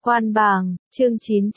Quan bàng, chương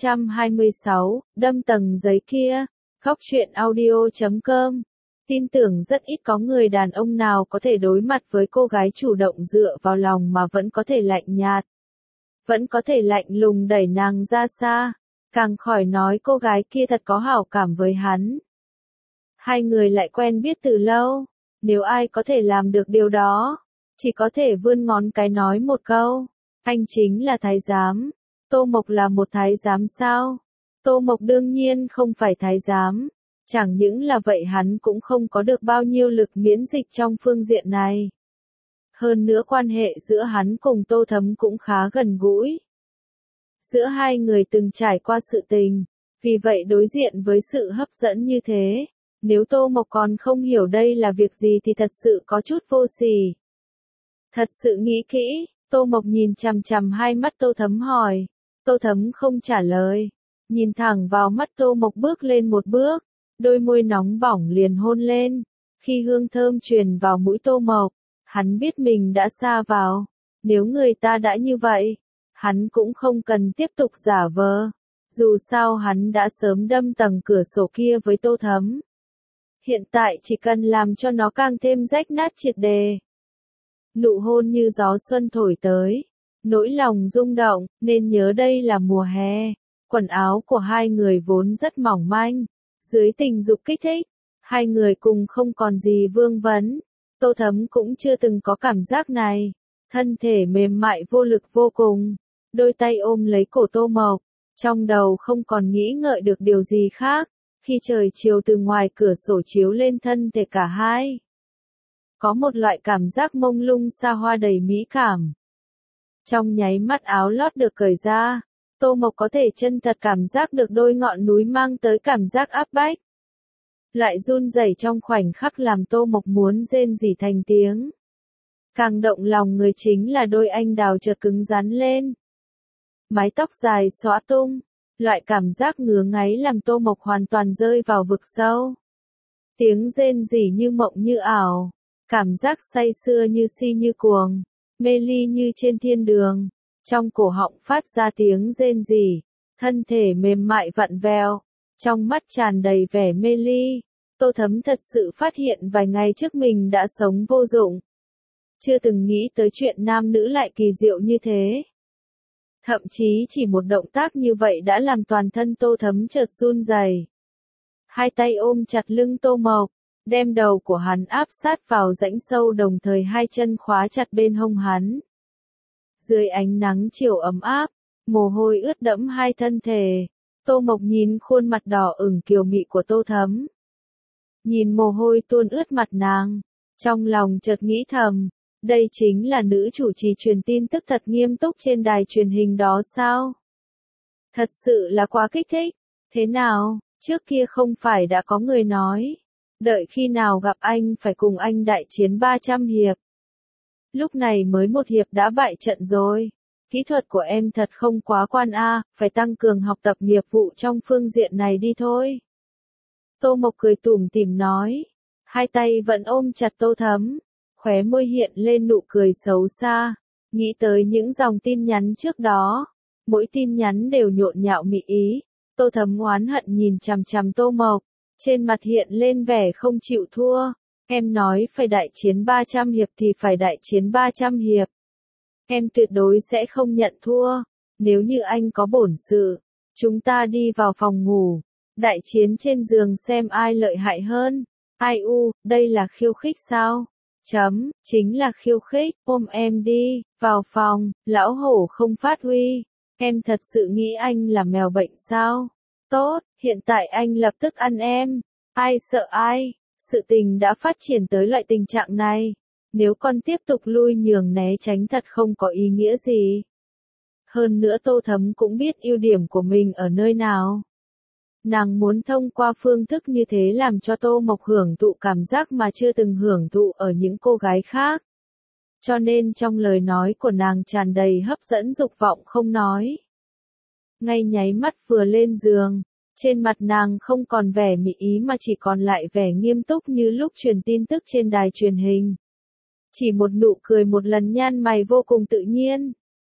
926, đâm tầng giấy kia. Góc truyện audio.com. Tin tưởng rất ít có người đàn ông nào có thể đối mặt với cô gái chủ động dựa vào lòng mà vẫn có thể lạnh nhạt. Vẫn có thể lạnh lùng đẩy nàng ra xa. Càng khỏi nói cô gái kia thật có hảo cảm với hắn. Hai người lại quen biết từ lâu. Nếu ai có thể làm được điều đó, chỉ có thể vươn ngón cái nói một câu. Anh chính là thái giám. Tô Mộc là một thái giám sao? Tô Mộc đương nhiên không phải thái giám. Chẳng những là vậy hắn cũng không có được bao nhiêu lực miễn dịch trong phương diện này. Hơn nữa quan hệ giữa hắn cùng Tô Thấm cũng khá gần gũi. Giữa hai người từng trải qua sự tình, vì vậy đối diện với sự hấp dẫn như thế, nếu Tô Mộc còn không hiểu đây là việc gì thì thật sự có chút vô sỉ. Thật sự nghĩ kỹ, Tô Mộc nhìn chằm chằm hai mắt Tô Thấm hỏi. Tô Thấm không trả lời, nhìn thẳng vào mắt Tô Mộc bước lên một bước, đôi môi nóng bỏng liền hôn lên. Khi hương thơm truyền vào mũi Tô Mộc, hắn biết mình đã sa vào. Nếu người ta đã như vậy, hắn cũng không cần tiếp tục giả vờ. Dù sao hắn đã sớm đâm tầng cửa sổ kia với Tô Thấm. Hiện tại chỉ cần làm cho nó càng thêm rách nát triệt đề. Nụ hôn như gió xuân thổi tới, nỗi lòng rung động, nên nhớ đây là mùa hè. Quần áo của hai người vốn rất mỏng manh, dưới tình dục kích thích, hai người cùng không còn gì vương vấn. Tô Thấm cũng chưa từng có cảm giác này, thân thể mềm mại vô lực vô cùng, đôi tay ôm lấy cổ Tô Mộc, trong đầu không còn nghĩ ngợi được điều gì khác. Khi trời chiều từ ngoài cửa sổ chiếu lên thân thể cả hai, có một loại cảm giác mông lung xa hoa đầy mỹ cảm. Trong nháy mắt áo lót được cởi ra, Tô Mộc có thể chân thật cảm giác được đôi ngọn núi mang tới cảm giác áp bách. Lại run rẩy trong khoảnh khắc làm Tô Mộc muốn rên rỉ thành tiếng. Càng động lòng người chính là đôi anh đào chợt cứng rắn lên. Mái tóc dài xõa tung, loại cảm giác ngứa ngáy làm Tô Mộc hoàn toàn rơi vào vực sâu. Tiếng rên rỉ như mộng như ảo. Cảm giác say sưa như si như cuồng, mê ly như trên thiên đường, trong cổ họng phát ra tiếng rên rỉ, thân thể mềm mại vặn vẹo, trong mắt tràn đầy vẻ mê ly. Tô Thấm thật sự phát hiện vài ngày trước mình đã sống vô dụng. Chưa từng nghĩ tới chuyện nam nữ lại kỳ diệu như thế. Thậm chí chỉ một động tác như vậy đã làm toàn thân Tô Thấm chợt run rẩy. Hai tay ôm chặt lưng Tô Mộc, đem đầu của hắn áp sát vào rãnh sâu đồng thời hai chân khóa chặt bên hông hắn. Dưới ánh nắng chiều ấm áp, mồ hôi ướt đẫm hai thân thể, Tô Mộc nhìn khuôn mặt đỏ ửng kiều mị của Tô Thấm. Nhìn mồ hôi tuôn ướt mặt nàng, trong lòng chợt nghĩ thầm, đây chính là nữ chủ trì truyền tin tức thật nghiêm túc trên đài truyền hình đó sao? Thật sự là quá kích thích. Thế nào, trước kia không phải đã có người nói, đợi khi nào gặp anh phải cùng anh đại chiến 300 hiệp. Lúc này mới một hiệp đã bại trận rồi. Kỹ thuật của em thật không quá quan a, phải tăng cường học tập nghiệp vụ trong phương diện này đi thôi. Tô Mộc cười tủm tỉm nói, hai tay vẫn ôm chặt Tô Thấm, khóe môi hiện lên nụ cười xấu xa, nghĩ tới những dòng tin nhắn trước đó, mỗi tin nhắn đều nhộn nhạo mị ý. Tô Thấm oán hận nhìn chằm chằm Tô Mộc, trên mặt hiện lên vẻ không chịu thua. Em nói phải đại chiến 300 hiệp thì phải đại chiến 300 hiệp. Em tuyệt đối sẽ không nhận thua. Nếu như anh có bổn sự, chúng ta đi vào phòng ngủ, đại chiến trên giường xem ai lợi hại hơn. Ai u, đây là khiêu khích sao? Chính là khiêu khích, ôm em đi, vào phòng, lão hổ không phát huy. Em thật sự nghĩ anh là mèo bệnh sao? Tốt, hiện tại anh lập tức ăn em. Ai sợ ai? Sự tình đã phát triển tới loại tình trạng này. Nếu con tiếp tục lui nhường né tránh thật không có ý nghĩa gì. Hơn nữa Tô Thấm cũng biết ưu điểm của mình ở nơi nào. Nàng muốn thông qua phương thức như thế làm cho Tô Mộc hưởng thụ cảm giác mà chưa từng hưởng thụ ở những cô gái khác. Cho nên trong lời nói của nàng tràn đầy hấp dẫn dục vọng không nói. Ngay nháy mắt vừa lên giường, trên mặt nàng không còn vẻ mị ý mà chỉ còn lại vẻ nghiêm túc như lúc truyền tin tức trên đài truyền hình. Chỉ một nụ cười một lần nhan mày vô cùng tự nhiên.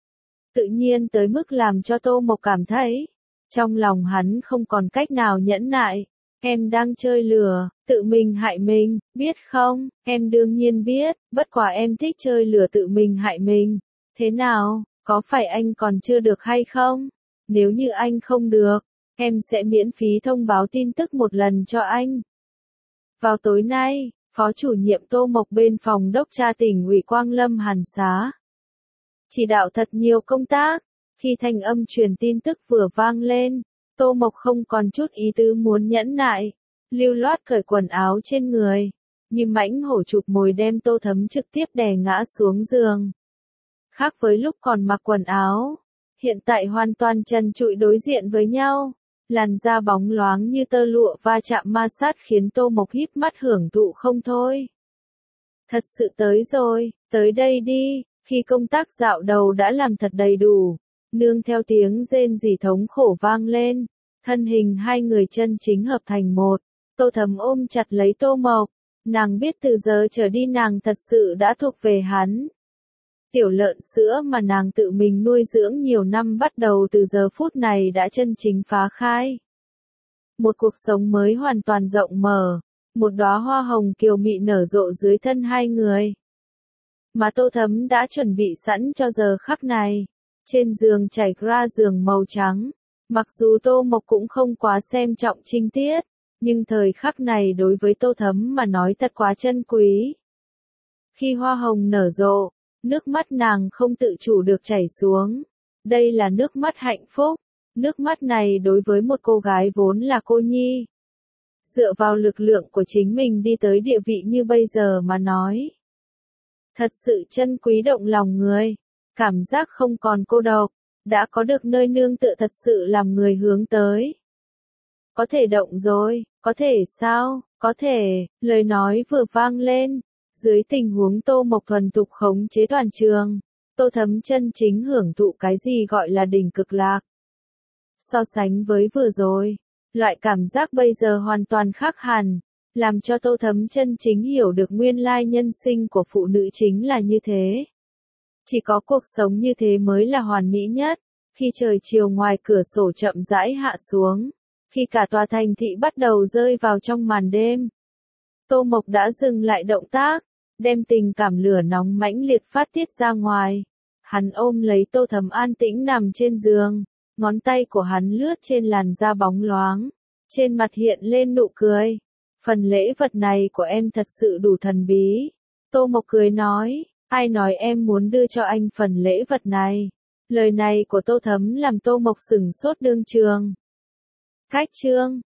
tự nhiên tới mức làm cho Tô Mộc cảm thấy, trong lòng hắn không còn cách nào nhẫn nại. Em đang chơi lừa, tự mình hại mình, biết không? Em đương nhiên biết, bất quá em thích chơi lừa tự mình hại mình. Thế nào, có phải anh còn chưa được hay không? Nếu như anh không được, em sẽ miễn phí thông báo tin tức một lần cho anh. Vào tối nay, Phó chủ nhiệm Tô Mộc bên phòng đốc tra tỉnh ủy Quang Lâm Hàn Xá chỉ đạo thật nhiều công tác. Khi thanh âm truyền tin tức vừa vang lên, Tô Mộc không còn chút ý tứ muốn nhẫn nại, lưu loát cởi quần áo trên người, như mãnh hổ chụp mồi đem Tô Thấm trực tiếp đè ngã xuống giường. Khác với lúc còn mặc quần áo, hiện tại hoàn toàn trần trụi đối diện với nhau, làn da bóng loáng như tơ lụa va chạm ma sát khiến Tô Mộc híp mắt hưởng thụ không thôi. Thật sự tới rồi, tới đây đi. Khi công tác dạo đầu đã làm thật đầy đủ, nương theo tiếng rên rỉ thống khổ vang lên, thân hình hai người chân chính hợp thành một. Tô Thấm ôm chặt lấy Tô Mộc, nàng biết từ giờ trở đi nàng thật sự đã thuộc về hắn. Tiểu lợn sữa mà nàng tự mình nuôi dưỡng nhiều năm bắt đầu từ giờ phút này đã chân chính phá khai. Một cuộc sống mới hoàn toàn rộng mở, một đóa hoa hồng kiều mị nở rộ dưới thân hai người. Mà Tô Thấm đã chuẩn bị sẵn cho giờ khắc này. Trên giường trải ra giường màu trắng. Mặc dù Tô Mộc cũng không quá xem trọng trinh tiết, nhưng thời khắc này đối với Tô Thấm mà nói thật quá chân quý. Khi hoa hồng nở rộ, nước mắt nàng không tự chủ được chảy xuống. Đây là nước mắt hạnh phúc. Nước mắt này đối với một cô gái vốn là cô nhi, dựa vào lực lượng của chính mình đi tới địa vị như bây giờ mà nói. Thật sự chân quý động lòng người, cảm giác không còn cô độc, đã có được nơi nương tựa thật sự làm người hướng tới. Có thể động rồi, có thể sao, có thể, lời nói vừa vang lên, dưới tình huống Tô Mộc thuần thục khống chế toàn trường, Tô Thấm chân chính hưởng thụ cái gì gọi là đỉnh cực lạc. So sánh với vừa rồi, loại cảm giác bây giờ hoàn toàn khác hẳn. Làm cho Tô Thấm chân chính hiểu được nguyên lai nhân sinh của phụ nữ chính là như thế. Chỉ có cuộc sống như thế mới là hoàn mỹ nhất. Khi trời chiều ngoài cửa sổ chậm rãi hạ xuống, khi cả tòa thành thị bắt đầu rơi vào trong màn đêm, Tô Mộc đã dừng lại động tác, đem tình cảm lửa nóng mãnh liệt phát tiết ra ngoài. Hắn ôm lấy Tô Thấm an tĩnh nằm trên giường, ngón tay của hắn lướt trên làn da bóng loáng, trên mặt hiện lên nụ cười. Phần lễ vật này của em thật sự đủ thần bí. Tô Mộc cười nói, ai nói em muốn đưa cho anh phần lễ vật này. Lời này của Tô Thấm làm Tô Mộc sửng sốt đương trường. Khách trương,